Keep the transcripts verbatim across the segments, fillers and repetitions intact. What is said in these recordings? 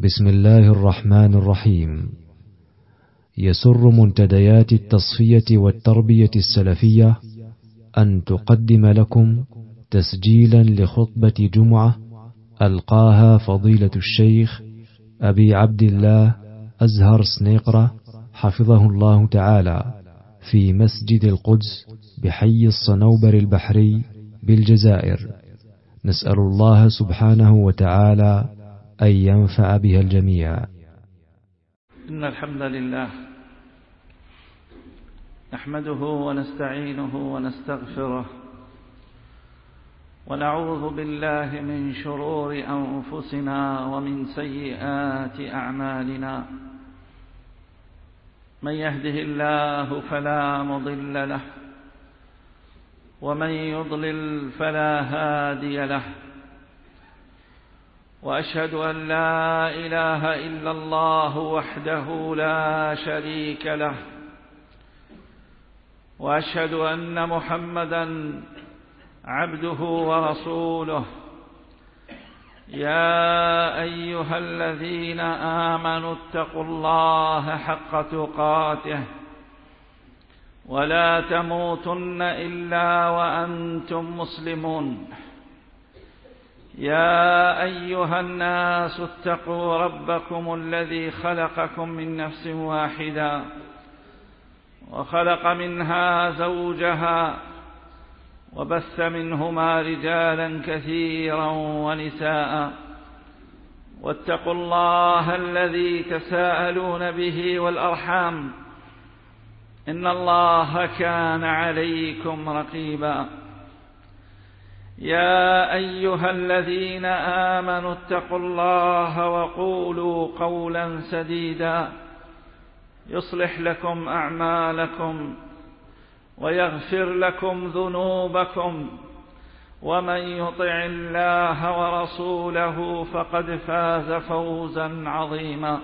بسم الله الرحمن الرحيم. يسر منتديات التصفية والتربية السلفية أن تقدم لكم تسجيلا لخطبة جمعة ألقاها فضيلة الشيخ أبي عبد الله أزهر سنيقرة حفظه الله تعالى في مسجد القدس بحي الصنوبر البحري بالجزائر. نسأل الله سبحانه وتعالى أن ينفع بها الجميع. إن الحمد لله نحمده ونستعينه ونستغفره ونعوذ بالله من شرور أنفسنا ومن سيئات أعمالنا. من يهده الله فلا مضل له ومن يضلل فلا هادي له، وأشهد أن لا إله إلا الله وحده لا شريك له، وأشهد أن محمدا عبده ورسوله. يا أيها الذين آمنوا اتقوا الله حق تقاته ولا تموتن إلا وأنتم مسلمون. يا أيها الناس اتقوا ربكم الذي خلقكم من نفس واحدة وخلق منها زوجها وبث منهما رجالا كثيرا ونساء، واتقوا الله الذي تساءلون به والأرحام إن الله كان عليكم رقيبا. يا أيها الذين آمنوا اتقوا الله وقولوا قولا سديدا يصلح لكم أعمالكم ويغفر لكم ذنوبكم، ومن يطع الله ورسوله فقد فاز فوزا عظيما.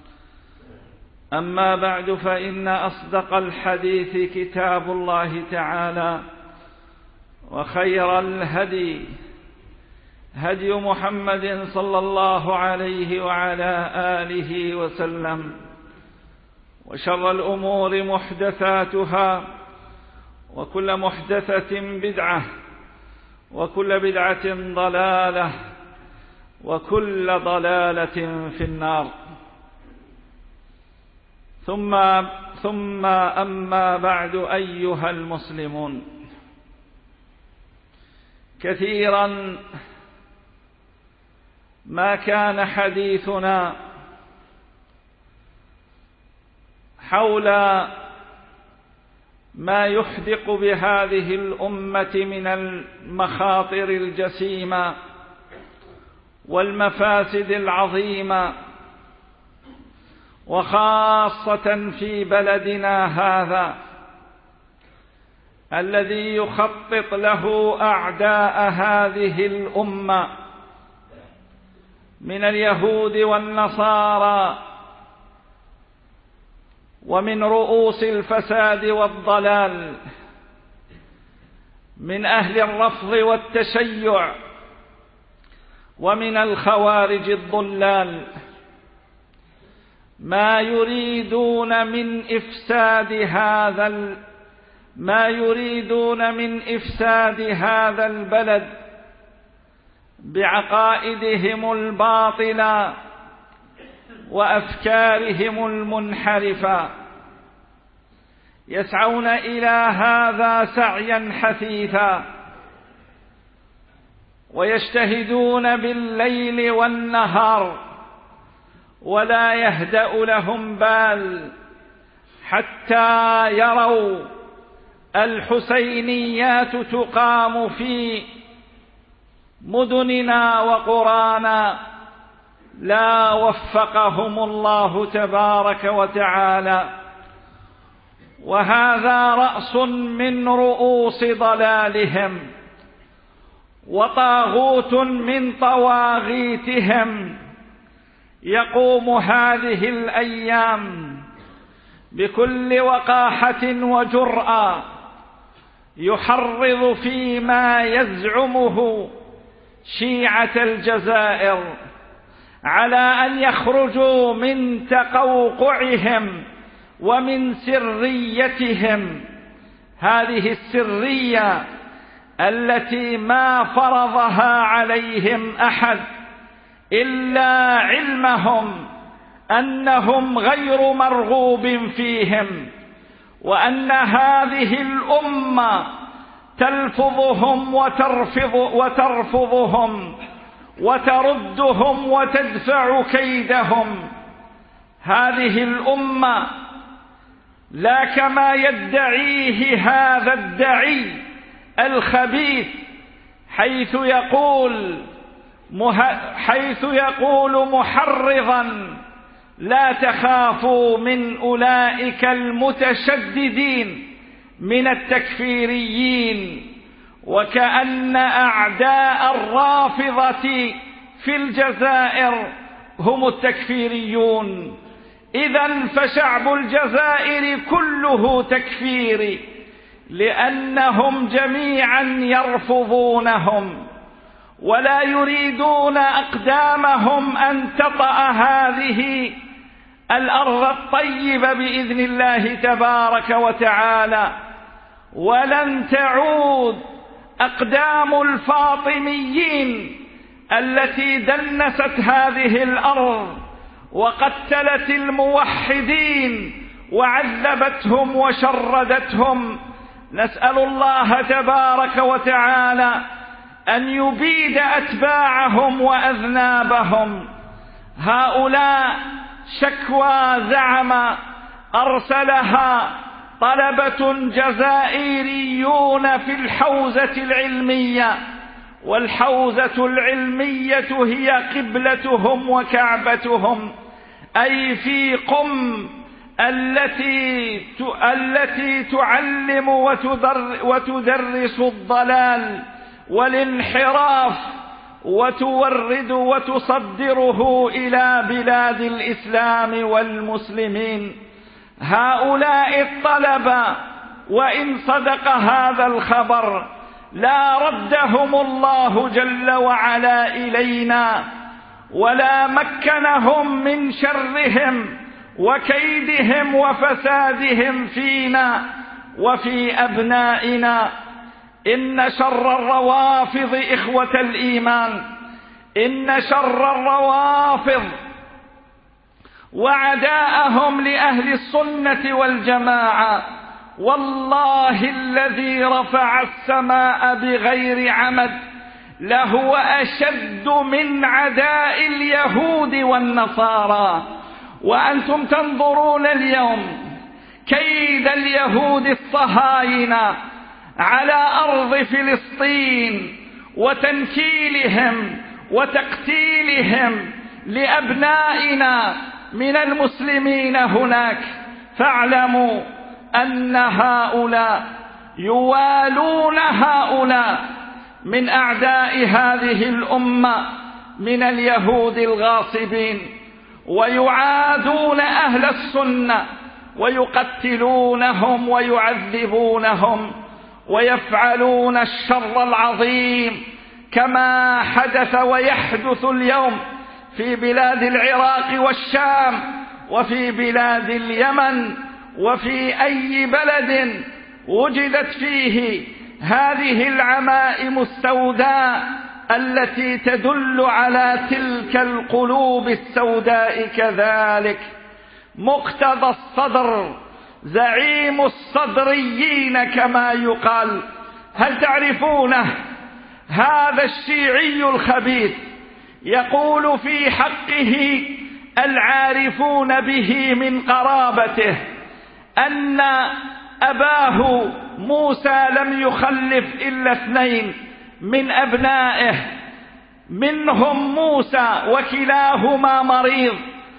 أما بعد، فإن أصدق الحديث كتاب الله تعالى، وخير الهدي هدي محمد صلى الله عليه وعلى آله وسلم، وشر الأمور محدثاتها، وكل محدثة بدعة، وكل بدعة ضلالة، وكل ضلالة في النار. ثم ثم أما بعد أيها المسلمون، كثيرا ما كان حديثنا حول ما يحدق بهذه الأمة من المخاطر الجسيمة والمفاسد العظيمة، وخاصة في بلدنا هذا الذي يخطط له أعداء هذه الأمة من اليهود والنصارى ومن رؤوس الفساد والضلال، من أهل الرفض والتشيع ومن الخوارج الضلال، ما يريدون من إفساد هذا ما يريدون من إفساد هذا البلد بعقائدهم الباطلة وأفكارهم المنحرفة. يسعون إلى هذا سعيا حثيثا، ويجتهدون بالليل والنهار، ولا يهدأ لهم بال حتى يروا الحسينيات تقام في مدننا وقرانا. لا وفقهم الله تبارك وتعالى، وهذا رأس من رؤوس ضلالهم وطاغوت من طواغيتهم. يقوم هذه الأيام بكل وقاحة وجرأة يحرض فيما يزعمه شيعة الجزائر على أن يخرجوا من تقوقعهم ومن سريتهم، هذه السرية التي ما فرضها عليهم أحد إلا علمهم أنهم غير مرغوب فيهم، وأن هذه الأمة تلفظهم وترفض وترفضهم وتردهم وتدفع كيدهم. هذه الأمة لا كما يدعيه هذا الدعي الخبيث، حيث يقول حيث يقول محرضا: لا تخافوا من أولئك المتشددين من التكفيريين، وكأن أعداء الرافضة في الجزائر هم التكفيريون. إذن فشعب الجزائر كله تكفيري، لأنهم جميعا يرفضونهم ولا يريدون أقدامهم أن تطأ هذه الأرض الطيبة بإذن الله تبارك وتعالى. ولن تعود أقدام الفاطميين التي دنست هذه الأرض وقتلت الموحدين وعذبتهم وشردتهم. نسأل الله تبارك وتعالى أن يبيد أتباعهم وأذنابهم. هؤلاء شكوى زعم أرسلها طلبة جزائريون في الحوزة العلمية، والحوزة العلمية هي قبلتهم وكعبتهم، أي في قم التي التي تعلم وتدرس الضلال والانحراف وتورد وتصدره إلى بلاد الإسلام والمسلمين. هؤلاء الطلبة وإن صدق هذا الخبر لا ردهم الله جل وعلا إلينا، ولا مكنهم من شرهم وكيدهم وفسادهم فينا وفي أبنائنا. إن شر الروافض إخوة الإيمان، إن شر الروافض وعداءهم لأهل السنة والجماعة والله الذي رفع السماء بغير عمد لهو أشد من عداء اليهود والنصارى. وأنتم تنظرون اليوم كيد اليهود الصهاينة على أرض فلسطين وتنكيلهم وتقتيلهم لأبنائنا من المسلمين هناك. فاعلموا أن هؤلاء يوالون هؤلاء من أعداء هذه الأمة من اليهود الغاصبين، ويعادون أهل السنة ويقتلونهم ويعذبونهم ويفعلون الشر العظيم كما حدث ويحدث اليوم في بلاد العراق والشام وفي بلاد اليمن وفي أي بلد وجدت فيه هذه العمائم السوداء التي تدل على تلك القلوب السوداء. كذلك مقتدى الصدر زعيم الصدريين كما يقال، هل تعرفونه؟ هذا الشيعي الخبيث يقول في حقه العارفون به من قرابته أن أباه موسى لم يخلف إلا اثنين من أبنائه، منهم موسى وكلاهما مريض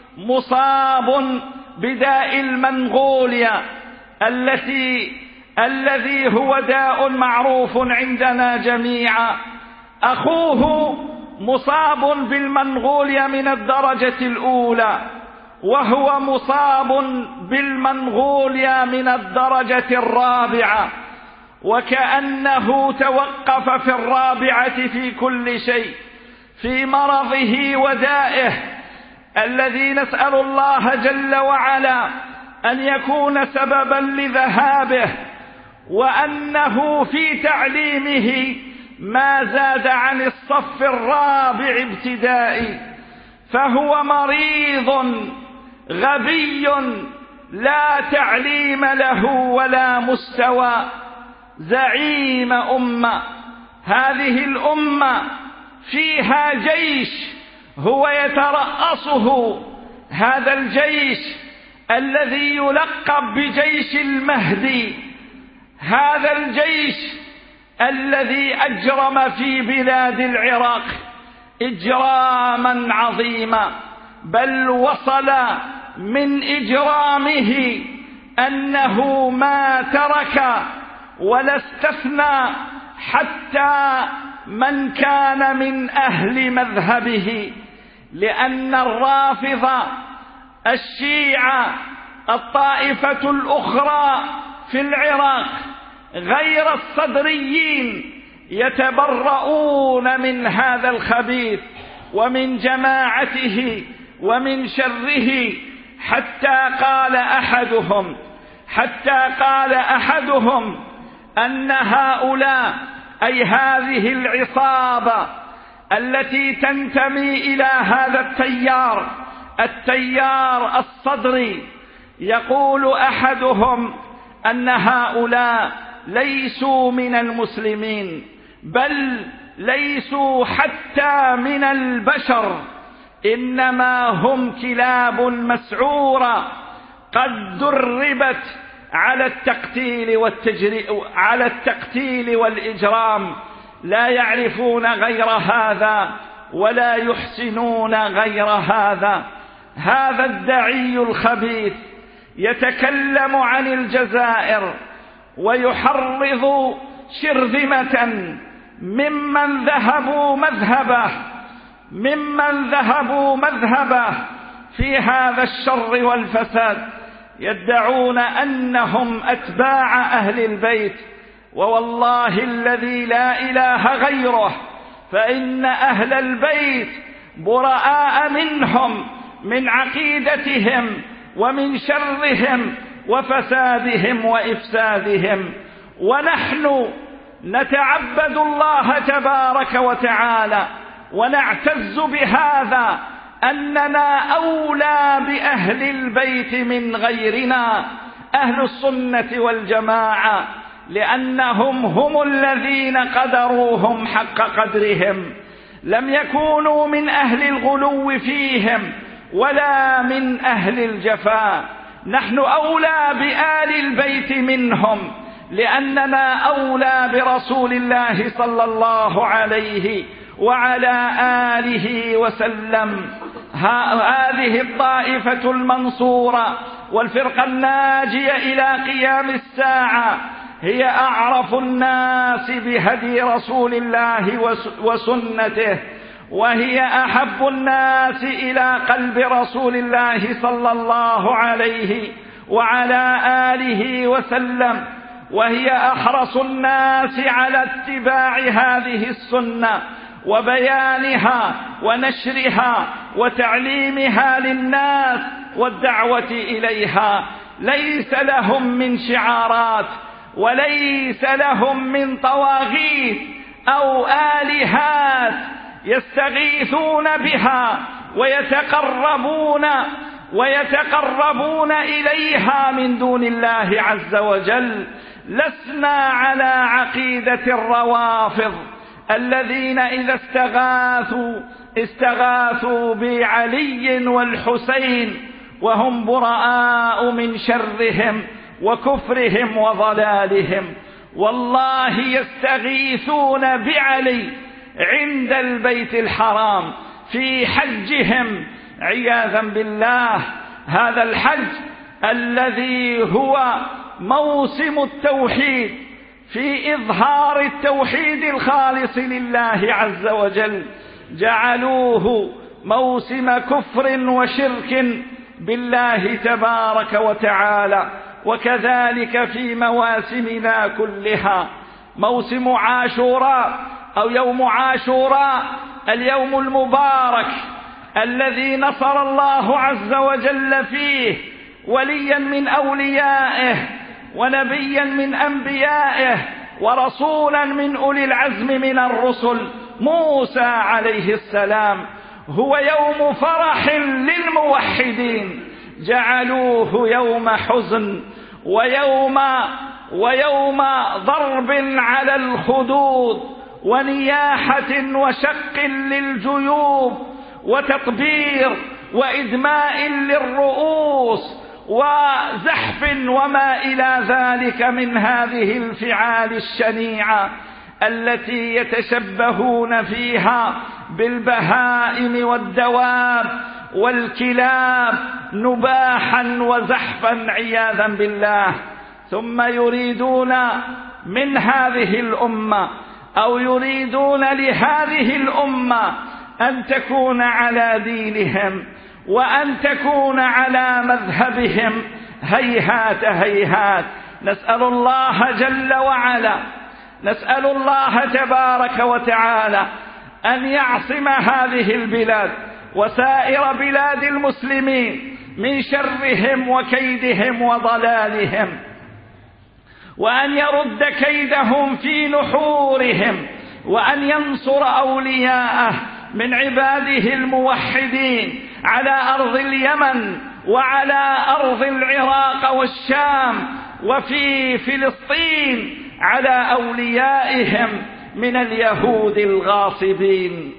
مصاب بداء المنغوليا التي الذي هو داء معروف عندنا جميعا. أخوه مصاب بالمنغوليا من الدرجة الأولى، وهو مصاب بالمنغوليا من الدرجة الرابعة، وكأنه توقف في الرابعة في كل شيء. في مرضه ودائه الذي نسأل الله جل وعلا أن يكون سببا لذهابه، وأنه في تعليمه ما زاد عن الصف الرابع ابتدائي، فهو مريض غبي لا تعليم له ولا مستوى، زعيم أمة. هذه الأمة فيها جيش هو يترأسه، هذا الجيش الذي يلقب بجيش المهدي، هذا الجيش الذي أجرم في بلاد العراق إجراما عظيما، بل وصل من إجرامه أنه ما ترك ولا استثنى حتى من كان من أهل مذهبه، لأن الرافضة الشيعة الطائفة الأخرى في العراق غير الصدريين يتبرؤون من هذا الخبيث ومن جماعته ومن شره، حتى قال أحدهم حتى قال أحدهم أن هؤلاء أي هذه العصابة التي تنتمي إلى هذا التيار التيار الصدري، يقول أحدهم أن هؤلاء ليسوا من المسلمين، بل ليسوا حتى من البشر، إنما هم كلاب مسعورة قد دربت على التقتيل والتجري على التقتيل والإجرام، لا يعرفون غير هذا ولا يحسنون غير هذا. هذا الدعي الخبيث يتكلم عن الجزائر ويحرض شرذمة ممن ذهبوا مذهبه ممن ذهبوا مذهبه في هذا الشر والفساد، يدعون أنهم أتباع أهل البيت، ووالله الذي لا إله غيره فإن أهل البيت براء منهم، من عقيدتهم ومن شرهم وفسادهم وإفسادهم. ونحن نتعبد الله تبارك وتعالى ونعتز بهذا، أننا أولى بأهل البيت من غيرنا، أهل السنة والجماعة، لأنهم هم الذين قدروهم حق قدرهم، لم يكونوا من أهل الغلو فيهم ولا من أهل الجفاء. نحن أولى بآل البيت منهم، لأننا أولى برسول الله صلى الله عليه وعلى آله وسلم. هذه الطائفة المنصورة والفرقة الناجية إلى قيام الساعة هي أعرف الناس بهدي رسول الله وسنته، وهي أحب الناس إلى قلب رسول الله صلى الله عليه وعلى آله وسلم، وهي أحرص الناس على اتباع هذه السنة وبيانها ونشرها وتعليمها للناس والدعوة إليها. ليس لهم من شعارات وليس لهم من طواغيت أو آلهات يستغيثون بها ويتقربون ويتقربون إليها من دون الله عز وجل. لسنا على عقيدة الروافض الذين إذا استغاثوا استغاثوا بعلي والحسين وهم براء من شرهم وكفرهم وضلالهم. والله يستغيثون بعلي عند البيت الحرام في حجهم عياذا بالله. هذا الحج الذي هو موسم التوحيد، في إظهار التوحيد الخالص لله عز وجل، جعلوه موسم كفر وشرك بالله تبارك وتعالى. وكذلك في مواسمنا كلها، موسم عاشوراء أو يوم عاشوراء اليوم المبارك الذي نصر الله عز وجل فيه وليا من أوليائه ونبيا من أنبيائه ورسولا من أولي العزم من الرسل موسى عليه السلام، هو يوم فرح للموحدين، جعلوه يوم حزن ويوم ويوم ضرب على الخدود ونياحة وشق للجيوب وتطبير وإدماء للرؤوس وزحف وما إلى ذلك من هذه الفعال الشنيعة التي يتشبهون فيها بالبهائم والدواب والكلاب نباحا وزحفا عياذا بالله. ثم يريدون من هذه الأمة أو يريدون لهذه الأمة أن تكون على دينهم وأن تكون على مذهبهم. هيهات هيهات. نسأل الله جل وعلا نسأل الله تبارك وتعالى أن يعصم هذه البلاد وسائر بلاد المسلمين من شرهم وكيدهم وضلالهم، وأن يرد كيدهم في نحورهم، وأن ينصر أولياءه من عباده الموحدين على أرض اليمن وعلى أرض العراق والشام وفي فلسطين على أوليائهم من اليهود الغاصبين.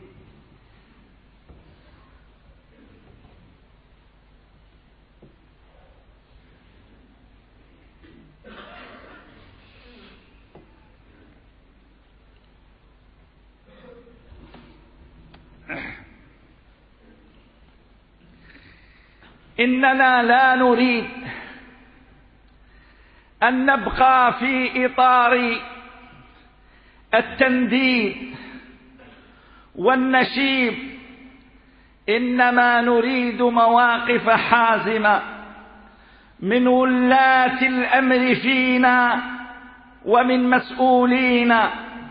إننا لا نريد أن نبقى في إطار التنديد والنشيب، إنما نريد مواقف حازمة من ولاة الأمر فينا ومن مسؤولينا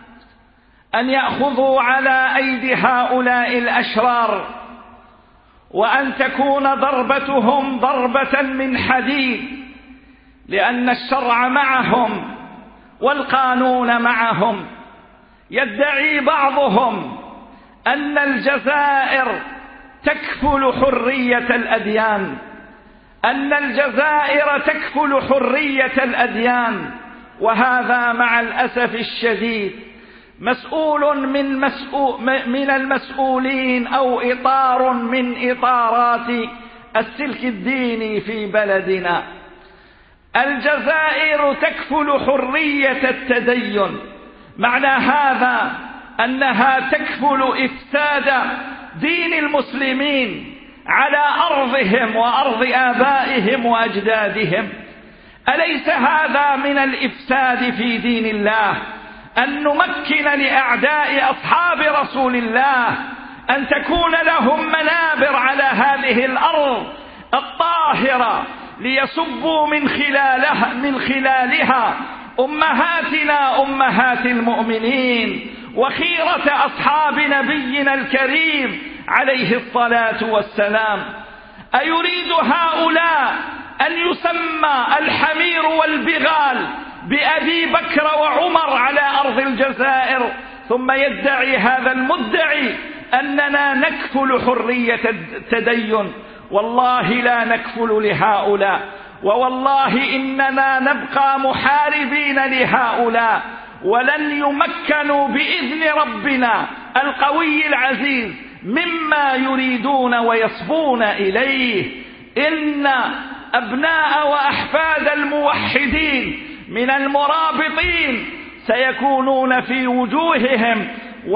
أن يأخذوا على أيدي هؤلاء الأشرار، وأن تكون ضربتهم ضربة من حديد، لأن الشرع معهم والقانون معهم. يدعي بعضهم أن الجزائر تكفل حرية الأديان أن الجزائر تكفل حرية الأديان وهذا مع الأسف الشديد مسؤول من, مسؤول من المسؤولين أو إطار من إطارات السلك الديني في بلدنا. الجزائر تكفل حرية التدين، معنى هذا أنها تكفل إفساد دين المسلمين على أرضهم وأرض آبائهم وأجدادهم. أليس هذا من الإفساد في دين الله أن نمكن لأعداء أصحاب رسول الله أن تكون لهم منابر على هذه الأرض الطاهرة ليسبوا من خلالها, من خلالها أمهاتنا أمهات المؤمنين وخيرة أصحاب نبينا الكريم عليه الصلاة والسلام؟ أيريد هؤلاء أن يسمى الحمير والبغال بأبي بكر وعمر على أرض الجزائر، ثم يدعي هذا المدعي أننا نكفل حرية التدين؟ والله لا نكفل لهؤلاء، ووالله إننا نبقى محاربين لهؤلاء، ولن يمكنوا بإذن ربنا القوي العزيز مما يريدون ويصبون إليه. إن أبناء وأحفاد الموحدين من المرابطين سيكونون في وجوههم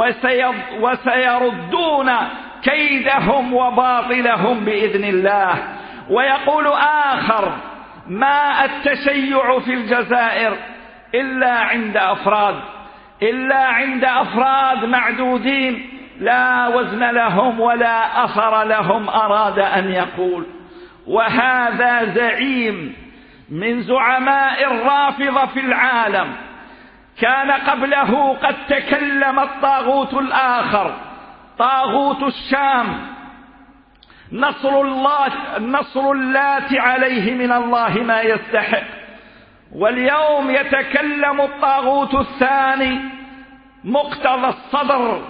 وسيردون كيدهم وباطلهم بإذن الله. ويقول آخر: ما التشيع في الجزائر إلا عند أفراد إلا عند أفراد معدودين لا وزن لهم ولا أثر لهم أراد أن يقول. وهذا زعيم من زعماء الرافضة في العالم، كان قبله قد تكلم الطاغوت الآخر طاغوت الشام، نصر الله نصر اللات عليه من الله ما يستحق. واليوم يتكلم الطاغوت الثاني مقتضى الصدر،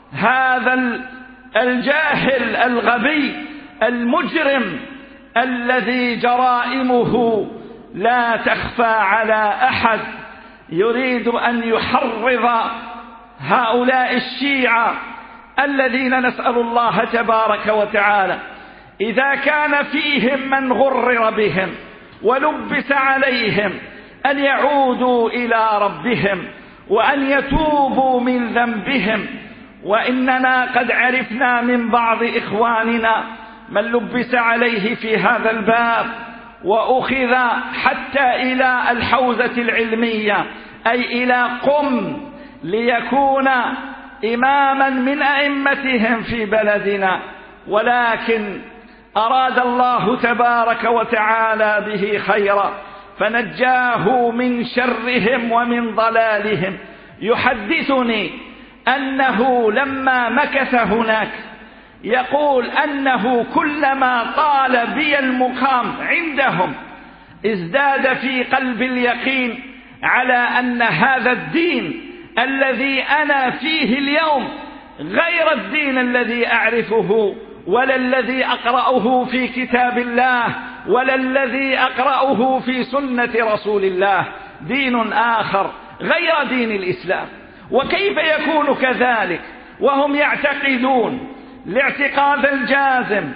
هذا الجاهل الغبي المجرم الذي جرائمه لا تخفى على أحد، يريد أن يحرض هؤلاء الشيعة الذين نسأل الله تبارك وتعالى إذا كان فيهم من غرر بهم ولبس عليهم أن يعودوا إلى ربهم وأن يتوبوا من ذنبهم. وإننا قد عرفنا من بعض إخواننا من لبس عليه في هذا الباب وأخذ حتى إلى الحوزة العلمية، أي إلى قم، ليكون إماما من أئمتهم في بلدنا، ولكن أراد الله تبارك وتعالى به خيرا فنجاه من شرهم ومن ضلالهم. يحدثني أنه لما مكث هناك يقول أنه كلما طال بي المقام عندهم ازداد في قلب اليقين على أن هذا الدين الذي أنا فيه اليوم غير الدين الذي أعرفه ولا الذي أقرأه في كتاب الله ولا الذي أقرأه في سنة رسول الله، دين آخر غير دين الإسلام. وكيف يكون كذلك وهم يعتقدون الاعتقاد الجازم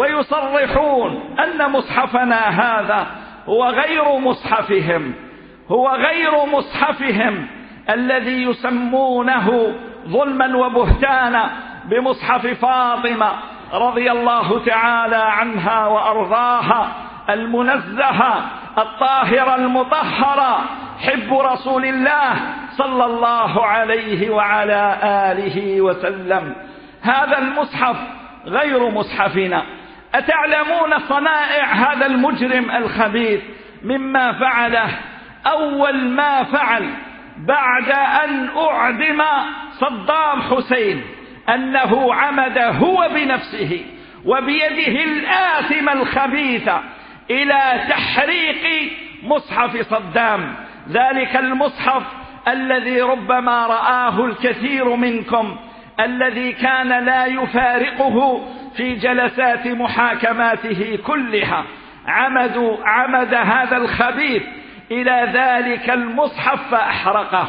ويصرحون أن مصحفنا هذا هو غير مصحفهم، هو غير مصحفهم الذي يسمونه ظلما وبهتانا بمصحف فاطمة رضي الله تعالى عنها وأرضاها، المنزهة الطاهرة المطهرة، حب رسول الله صلى الله عليه وعلى آله وسلم. هذا المصحف غير مصحفنا. أتعلمون صنائع هذا المجرم الخبيث مما فعله؟ أول ما فعل بعد أن أعدم صدام حسين أنه عمد هو بنفسه وبيده الآثمة الخبيثة إلى تحريق مصحف صدام، ذلك المصحف الذي ربما رآه الكثير منكم، الذي كان لا يفارقه في جلسات محاكماته كلها. عمد, عمد هذا الخبيث إلى ذلك المصحف فأحرقه.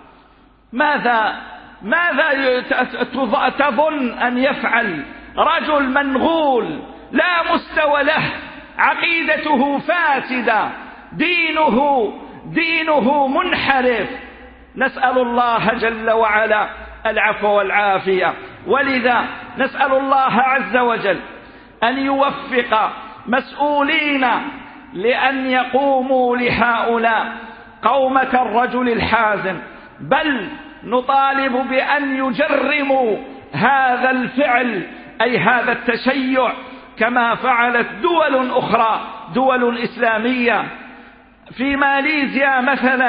ماذا ماذا تظن أن يفعل رجل منغول لا مستوى له، عقيدته فاسدة، دينه دينه منحرف؟ نسأل الله جل وعلا العفو والعافية. ولذا نسأل الله عز وجل أن يوفق مسؤولين لأن يقوموا لهؤلاء قومة الرجل الحازم، بل نطالب بأن يجرموا هذا الفعل، أي هذا التشيع، كما فعلت دول أخرى، دول إسلامية. في ماليزيا مثلا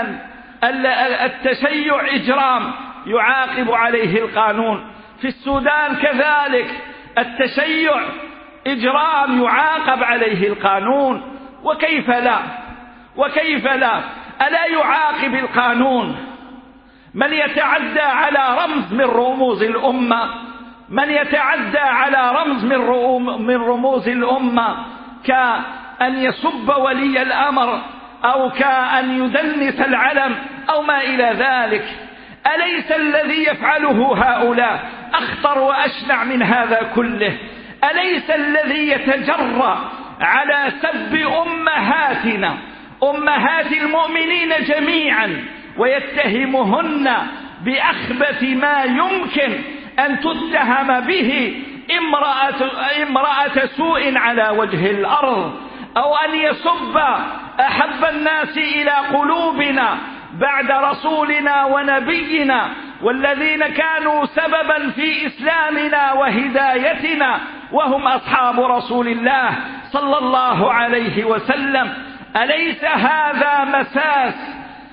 التشيع إجرام يعاقب عليه القانون، في السودان كذلك التشيع إجرام يعاقب عليه القانون. وكيف لا وكيف لا ألا يعاقب القانون من يتعدى على رمز من رموز الأمة، من يتعدى على رمز من رموز الأمة، كأن يسب ولي الأمر أو كأن يدنس العلم أو ما إلى ذلك؟ أليس الذي يفعله هؤلاء أخطر وأشنع من هذا كله؟ أليس الذي يتجرأ على سب أمهاتنا، أمهات المؤمنين جميعا، ويتهمهن بأخبث ما يمكن أن تتهم به امرأة, امرأة سوء على وجه الأرض، أو أن يسب أحب الناس إلى قلوبنا بعد رسولنا ونبينا والذين كانوا سببا في إسلامنا وهدايتنا وهم أصحاب رسول الله صلى الله عليه وسلم؟ أليس هذا مساس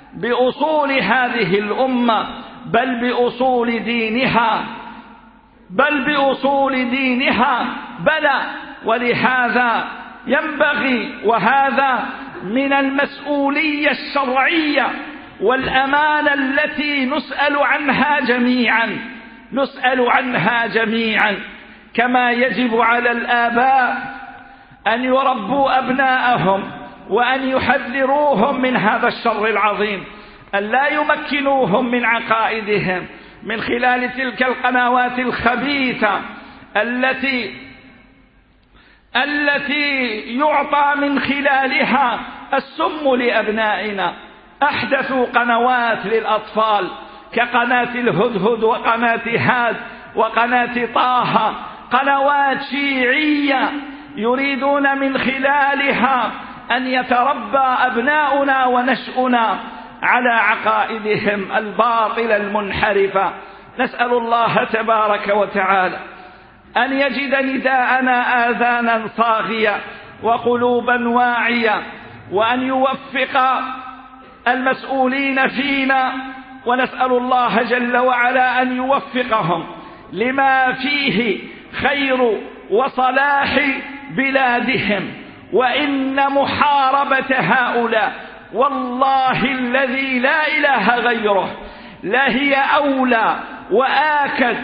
بأصول هذه الأمة بل بأصول دينها؟ بل بأصول دينها، بلى. ولهذا ينبغي، وهذا من المسؤولية الشرعية والأمانة التي نسأل عنها جميعا، نسأل عنها جميعا، كما يجب على الآباء أن يربوا أبناءهم وأن يحذروهم من هذا الشر العظيم، أن لا يمكنوهم من عقائدهم من خلال تلك القنوات الخبيثة التي التي يعطى من خلالها السم لأبنائنا. أحدثوا قنوات للأطفال كقناة الهدهد وقناة هاد وقناة طه، قنوات شيعية يريدون من خلالها أن يتربى أبناؤنا ونشأنا على عقائدهم الباطلة المنحرفة. نسأل الله تبارك وتعالى أن يجد نداءنا آذانا صاغية وقلوبا واعية، وأن يوفق المسؤولين فينا، ونسأل الله جل وعلا أن يوفقهم لما فيه خير وصلاح بلادهم. وإن محاربة هؤلاء والله الذي لا إله غيره لهي أولى وآكد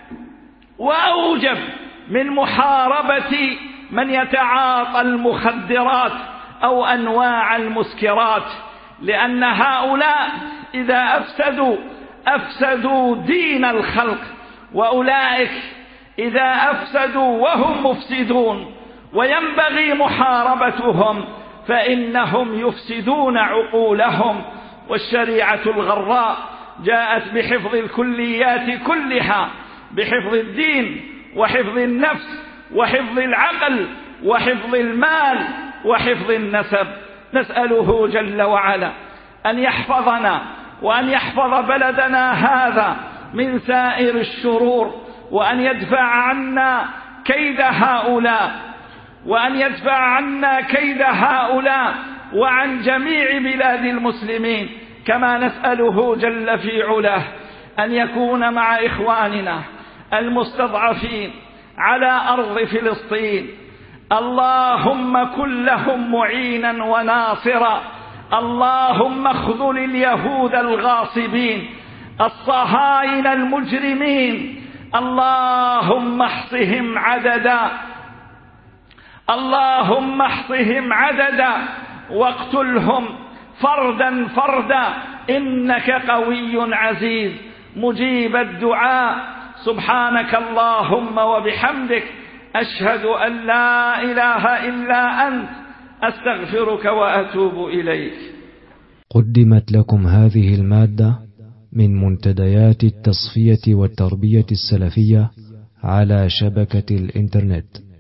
وأوجب من محاربة من يتعاطى المخدرات أو أنواع المسكرات، لأن هؤلاء إذا أفسدوا أفسدوا دين الخلق، وأولئك إذا أفسدوا وهم مفسدون وينبغي محاربتهم فإنهم يفسدون عقولهم. والشريعة الغراء جاءت بحفظ الكليات كلها، بحفظ الدين وحفظ النفس وحفظ العقل وحفظ المال وحفظ النسب. نسأله جل وعلا أن يحفظنا وأن يحفظ بلدنا هذا من سائر الشرور، وأن يدفع عنا كيد هؤلاء، وأن يدفع عنا كيد هؤلاء وعن جميع بلاد المسلمين. كما نسأله جل في علاه أن يكون مع إخواننا المستضعفين على أرض فلسطين. اللهم كن لهم معينا وناصرا، اللهم اخذل اليهود الغاصبين الصهاينة المجرمين، اللهم احصهم عددا، اللهم احصهم عددا واقتلهم فردا فردا، إنك قوي عزيز مجيب الدعاء. سبحانك اللهم وبحمدك، أشهد أن لا إله إلا أنت، أستغفرك وأتوب إليك. قدمت لكم هذه المادة من منتديات التصفية والتربية السلفية على شبكة الإنترنت.